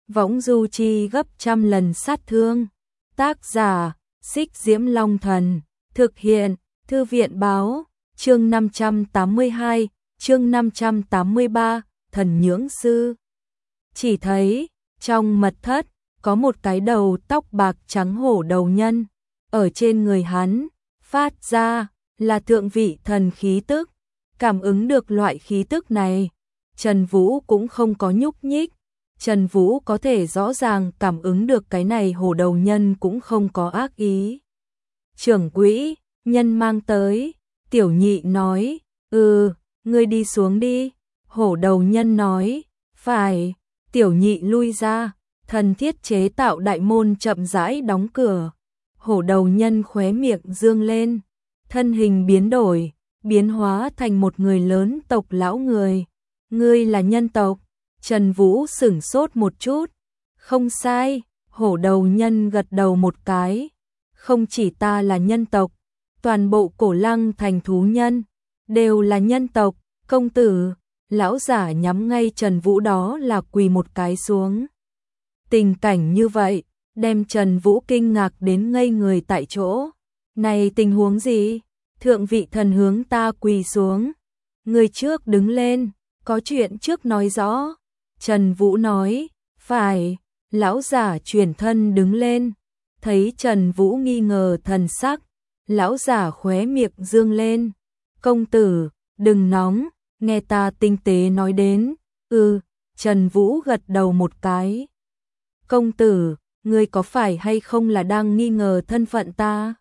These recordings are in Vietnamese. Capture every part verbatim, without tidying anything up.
võng du chi gấp trăm lần sát thương. Tác giả, Xích Diễm Long Thần, thực hiện, Thư viện báo, chương năm trăm tám mươi hai, chương năm trăm tám mươi ba, thần nhưỡng sư. Chỉ thấy, trong mật thất, có một cái đầu tóc bạc trắng hổ đầu nhân, ở trên người hắn, phát ra, là thượng vị thần khí tức. Cảm ứng được loại khí tức này, Trần Vũ cũng không có nhúc nhích. Trần Vũ có thể rõ ràng cảm ứng được cái này hổ đầu nhân cũng không có ác ý. Trưởng quỹ, nhân mang tới, tiểu nhị nói, ừ, ngươi đi xuống đi. Hổ đầu nhân nói, phải, tiểu nhị lui ra, thần thiết chế tạo đại môn chậm rãi đóng cửa. Hổ đầu nhân khóe miệng dương lên, thân hình biến đổi, biến hóa thành một người lớn tộc lão người. Ngươi là nhân tộc? Trần Vũ sửng sốt một chút. Không sai, hổ đầu nhân gật đầu một cái. Không chỉ ta là nhân tộc, toàn bộ Cổ Lăng thành thú nhân đều là nhân tộc. Công tử, lão giả nhắm ngay Trần Vũ đó là quỳ một cái xuống. Tình cảnh như vậy, đem Trần Vũ kinh ngạc đến ngây người tại chỗ. Này tình huống gì? Thượng vị thần hướng ta quỳ xuống. Người trước đứng lên, có chuyện trước nói rõ. Trần Vũ nói, phải, lão giả chuyển thân đứng lên. Thấy Trần Vũ nghi ngờ thần sắc, lão giả khóe miệng dương lên. Công tử, đừng nóng, nghe ta tinh tế nói đến. Ừ, Trần Vũ gật đầu một cái. Công tử, ngươi có phải hay không là đang nghi ngờ thân phận ta?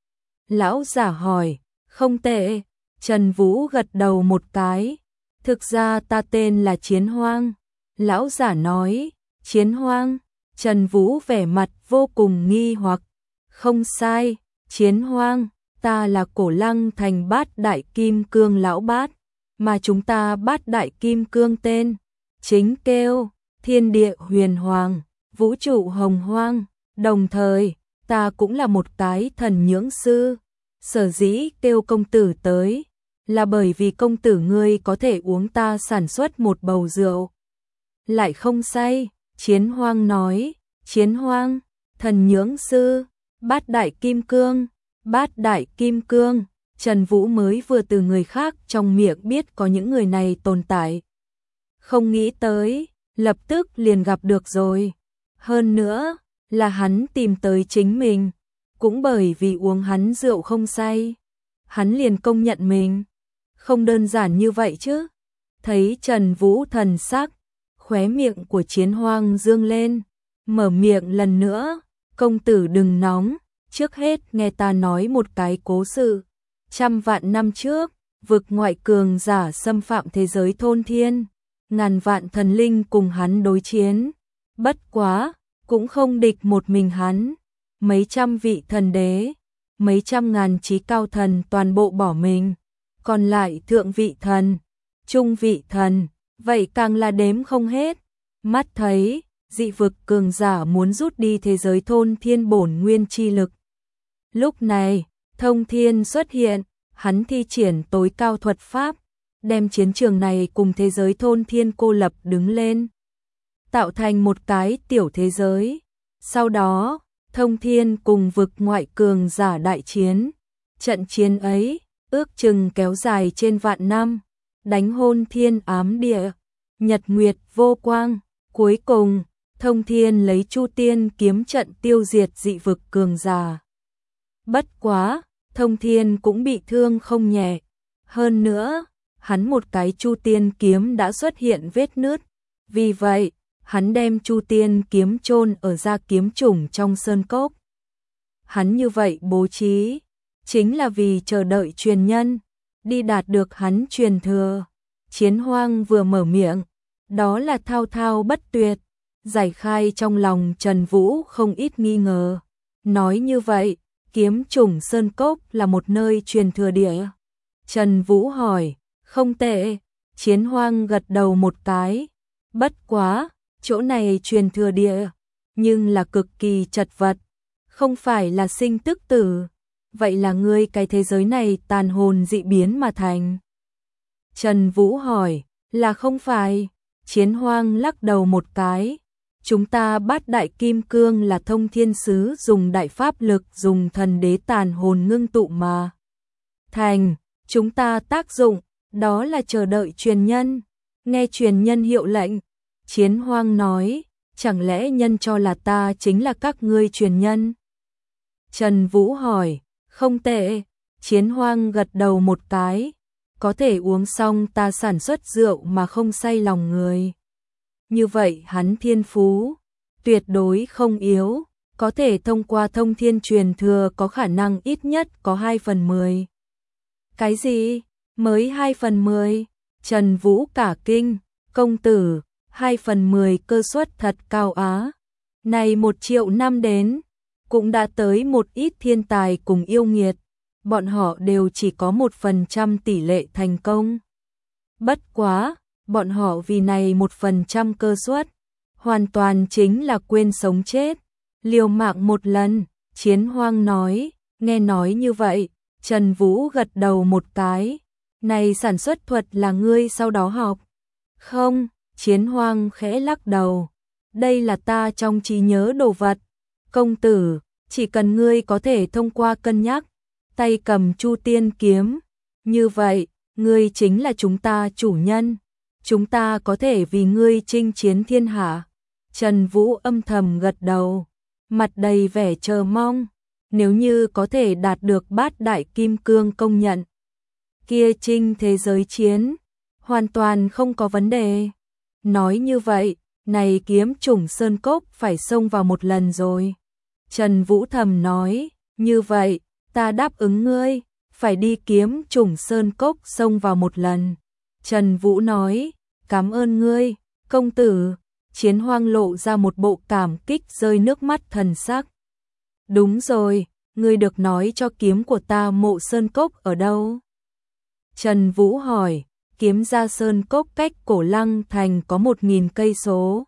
Lão giả hỏi, không tệ. Trần Vũ gật đầu một cái. Thực ra ta tên là Chiến Hoang. Lão giả nói, Chiến Hoang. Trần Vũ vẻ mặt vô cùng nghi hoặc. Không sai, Chiến Hoang, ta là Cổ Lăng thành Bát Đại Kim Cương lão bát, mà chúng ta Bát Đại Kim Cương tên chính kêu Thiên Địa Huyền Hoàng, Vũ trụ Hồng Hoang. Đồng thời, ta cũng là một cái thần nhưỡng sư. Sở dĩ kêu công tử tới, là bởi vì công tử ngươi có thể uống ta sản xuất một bầu rượu. Lại không say, Chiến Hoang nói, Chiến Hoang, thần nhưỡng sư, Bát Đại Kim Cương, Bát Đại Kim Cương. Trần Vũ mới vừa từ người khác trong miệng biết có những người này tồn tại. Không nghĩ tới, lập tức liền gặp được rồi. Hơn nữa, là hắn tìm tới chính mình. Cũng bởi vì uống hắn rượu không say, hắn liền công nhận mình. Không đơn giản như vậy chứ. Thấy Trần Vũ thần sắc, khóe miệng của Chiến Hoang dương lên, mở miệng lần nữa, công tử đừng nóng, trước hết nghe ta nói một cái cố sự. Trăm vạn năm trước, vực ngoại cường giả xâm phạm thế giới thôn thiên, ngàn vạn thần linh cùng hắn đối chiến. Bất quá, cũng không địch một mình hắn. Mấy trăm vị thần đế, mấy trăm ngàn trí cao thần toàn bộ bỏ mình. Còn lại thượng vị thần, trung vị thần, vậy càng là đếm không hết. Mắt thấy, dị vực cường giả muốn rút đi thế giới thôn thiên bổn nguyên chi lực. Lúc này, Thông Thiên xuất hiện, hắn thi triển tối cao thuật pháp, đem chiến trường này cùng thế giới thôn thiên cô lập đứng lên, tạo thành một cái tiểu thế giới. Sau đó, Thông Thiên cùng vực ngoại cường giả đại chiến. Trận chiến ấy, ước chừng kéo dài trên vạn năm, đánh hôn thiên ám địa, nhật nguyệt vô quang. Cuối cùng, Thông Thiên lấy Chu Tiên kiếm trận tiêu diệt dị vực cường giả. Bất quá, Thông Thiên cũng bị thương không nhẹ. Hơn nữa, hắn một cái Chu Tiên kiếm đã xuất hiện vết nứt. Vì vậy, hắn đem Chu Tiên kiếm chôn ở ra kiếm chủng trong sơn cốc. Hắn như vậy bố trí, chính là vì chờ đợi truyền nhân, đi đạt được hắn truyền thừa. Chiến Hoang vừa mở miệng, đó là thao thao bất tuyệt, giải khai trong lòng Trần Vũ không ít nghi ngờ. Nói như vậy, kiếm chủng sơn cốc là một nơi truyền thừa địa. Trần Vũ hỏi, không tệ. Chiến Hoang gật đầu một cái. Bất quá, chỗ này truyền thừa địa, nhưng là cực kỳ chật vật, không phải là sinh tức tử. Vậy là ngươi cái thế giới này tàn hồn dị biến mà thành? Trần Vũ hỏi, là không phải. Chiến Hoang lắc đầu một cái. chúng ta bát đại kim cương là thông thiên sứ dùng đại pháp lực dùng thần đế tàn hồn ngưng tụ mà thành, chúng ta tác dụng, đó là chờ đợi truyền nhân, nghe truyền nhân hiệu lệnh. Chiến Hoang nói, chẳng lẽ nhân cho là ta chính là các ngươi truyền nhân? Trần Vũ hỏi, không tệ, Chiến Hoang gật đầu một cái, có thể uống xong ta sản xuất rượu mà không say lòng người. Như vậy hắn thiên phú, tuyệt đối không yếu, có thể thông qua thông thiên truyền thừa có khả năng ít nhất có hai phần mười. Cái gì? Mới hai phần mười? Trần Vũ cả kinh, công tử, hai phần mười cơ suất thật cao á. Này một triệu năm đến, cũng đã tới một ít thiên tài cùng yêu nghiệt, bọn họ đều chỉ có một phần trăm tỷ lệ thành công. Bất quá, bọn họ vì này một phần trăm cơ suất, hoàn toàn chính là quên sống chết, liều mạng một lần. Chiến Hoang nói, nghe nói như vậy, Trần Vũ gật đầu một cái, này sản xuất thuật là ngươi sau đó học. Không, Chiến Hoang khẽ lắc đầu, đây là ta trong trí nhớ đồ vật. Công tử, chỉ cần ngươi có thể thông qua cân nhắc, tay cầm Chu Tiên kiếm, như vậy, ngươi chính là chúng ta chủ nhân, chúng ta có thể vì ngươi chinh chiến thiên hạ. Trần Vũ âm thầm gật đầu, mặt đầy vẻ chờ mong, nếu như có thể đạt được bát đại kim cương công nhận, kia chinh thế giới chiến, hoàn toàn không có vấn đề. Nói như vậy, này kiếm chủng sơn cốc phải xông vào một lần rồi. Trần Vũ thầm nói, như vậy, ta đáp ứng ngươi, phải đi kiếm chủng sơn cốc xông vào một lần. Trần Vũ nói, cảm ơn ngươi, công tử. Chiến Hoang lộ ra một bộ cảm kích rơi nước mắt thần sắc. Đúng rồi, ngươi được nói cho kiếm của ta mộ sơn cốc ở đâu? Trần Vũ hỏi, kiếm ra sơn cốc cách Cổ Lăng thành có một nghìn cây số.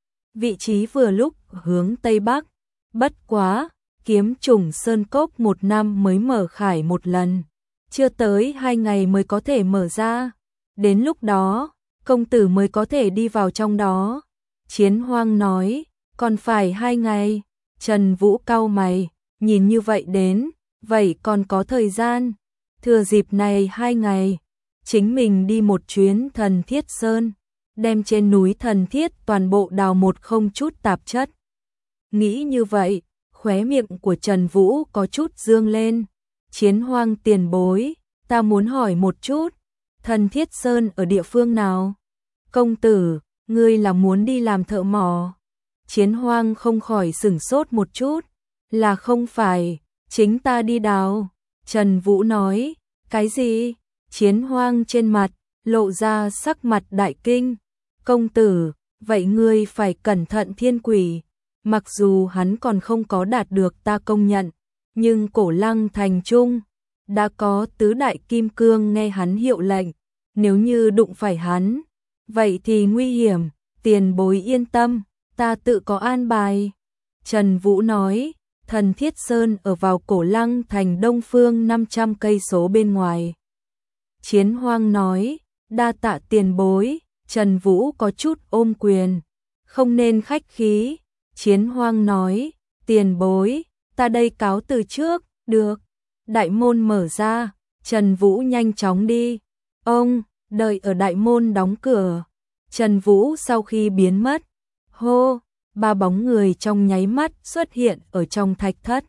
Vị trí vừa lúc hướng Tây Bắc, bất quá, kiếm chủng sơn cốc một năm mới mở khải một lần, chưa tới hai ngày mới có thể mở ra, đến lúc đó, công tử mới có thể đi vào trong đó. Chiến Hoang nói, còn phải hai ngày. Trần Vũ cau mày, nhìn như vậy đến, vậy còn có thời gian, thừa dịp này hai ngày, chính mình đi một chuyến Thần Thiết Sơn, đem trên núi Thần Thiết toàn bộ đào một không chút tạp chất. Nghĩ như vậy, khóe miệng của Trần Vũ có chút dương lên. Chiến Hoang tiền bối, ta muốn hỏi một chút, Thần Thiết Sơn ở địa phương nào? Công tử, ngươi là muốn đi làm thợ mỏ? Chiến Hoang không khỏi sửng sốt một chút, là không phải, chính ta đi đào. Trần Vũ nói, cái gì? Chiến Hoang trên mặt, lộ ra sắc mặt đại kinh. Công tử, vậy ngươi phải cẩn thận thiên quỷ. Mặc dù hắn còn không có đạt được ta công nhận, nhưng Cổ Lăng thành trung, đã có tứ đại kim cương nghe hắn hiệu lệnh. Nếu như đụng phải hắn, vậy thì nguy hiểm, tiền bối yên tâm, ta tự có an bài. Trần Vũ nói, Thần Thiết Sơn ở vào Cổ Lăng thành đông phương năm trăm cây số bên ngoài. Chiến Hoang nói, đa tạ tiền bối. Trần Vũ có chút ôm quyền, không nên khách khí. Chiến Hoang nói, tiền bối, ta đây cáo từ trước. Được. Đại môn mở ra, Trần Vũ nhanh chóng đi. Ông, đợi ở đại môn đóng cửa. Trần Vũ sau khi biến mất, hô, ba bóng người trong nháy mắt xuất hiện ở trong thạch thất.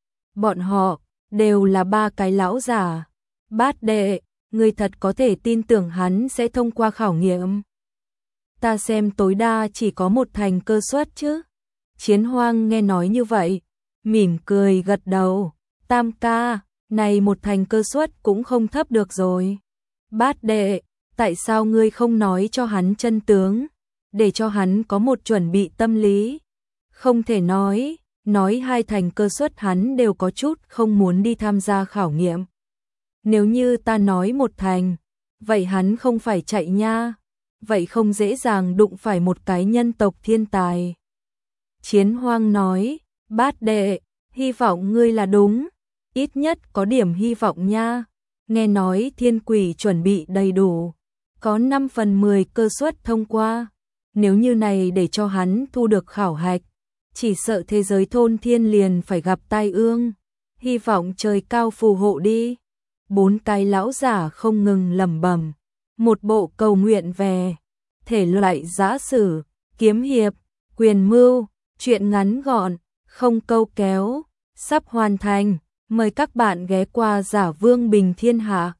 Bọn họ đều là ba cái lão giả. Bát đệ, người thật có thể tin tưởng hắn sẽ thông qua khảo nghiệm? Ta xem tối đa chỉ có một thành cơ suất chứ. Chiến Hoang nghe nói như vậy, mỉm cười gật đầu. Tam ca, này một thành cơ suất cũng không thấp được rồi. Bát đệ, tại sao ngươi không nói cho hắn chân tướng, để cho hắn có một chuẩn bị tâm lý? Không thể nói, nói hai thành cơ suất hắn đều có chút không muốn đi tham gia khảo nghiệm. Nếu như ta nói một thành, vậy hắn không phải chạy nha, vậy không dễ dàng đụng phải một cái nhân tộc thiên tài. Chiến Hoang nói, bát đệ, hy vọng ngươi là đúng, ít nhất có điểm hy vọng nha. Nghe nói thiên quỷ chuẩn bị đầy đủ, có năm phần mười cơ suất thông qua. nếu như này để cho hắn thu được khảo hạch, chỉ sợ thế giới thôn thiên liền phải gặp tai ương, hy vọng trời cao phù hộ đi. Bốn cái lão giả không ngừng lẩm bẩm, một bộ cầu nguyện về, thể loại giã sử, kiếm hiệp, quyền mưu, truyện ngắn gọn, không câu kéo, sắp hoàn thành, mời các bạn ghé qua Giả Vương Bình Thiên Hạ.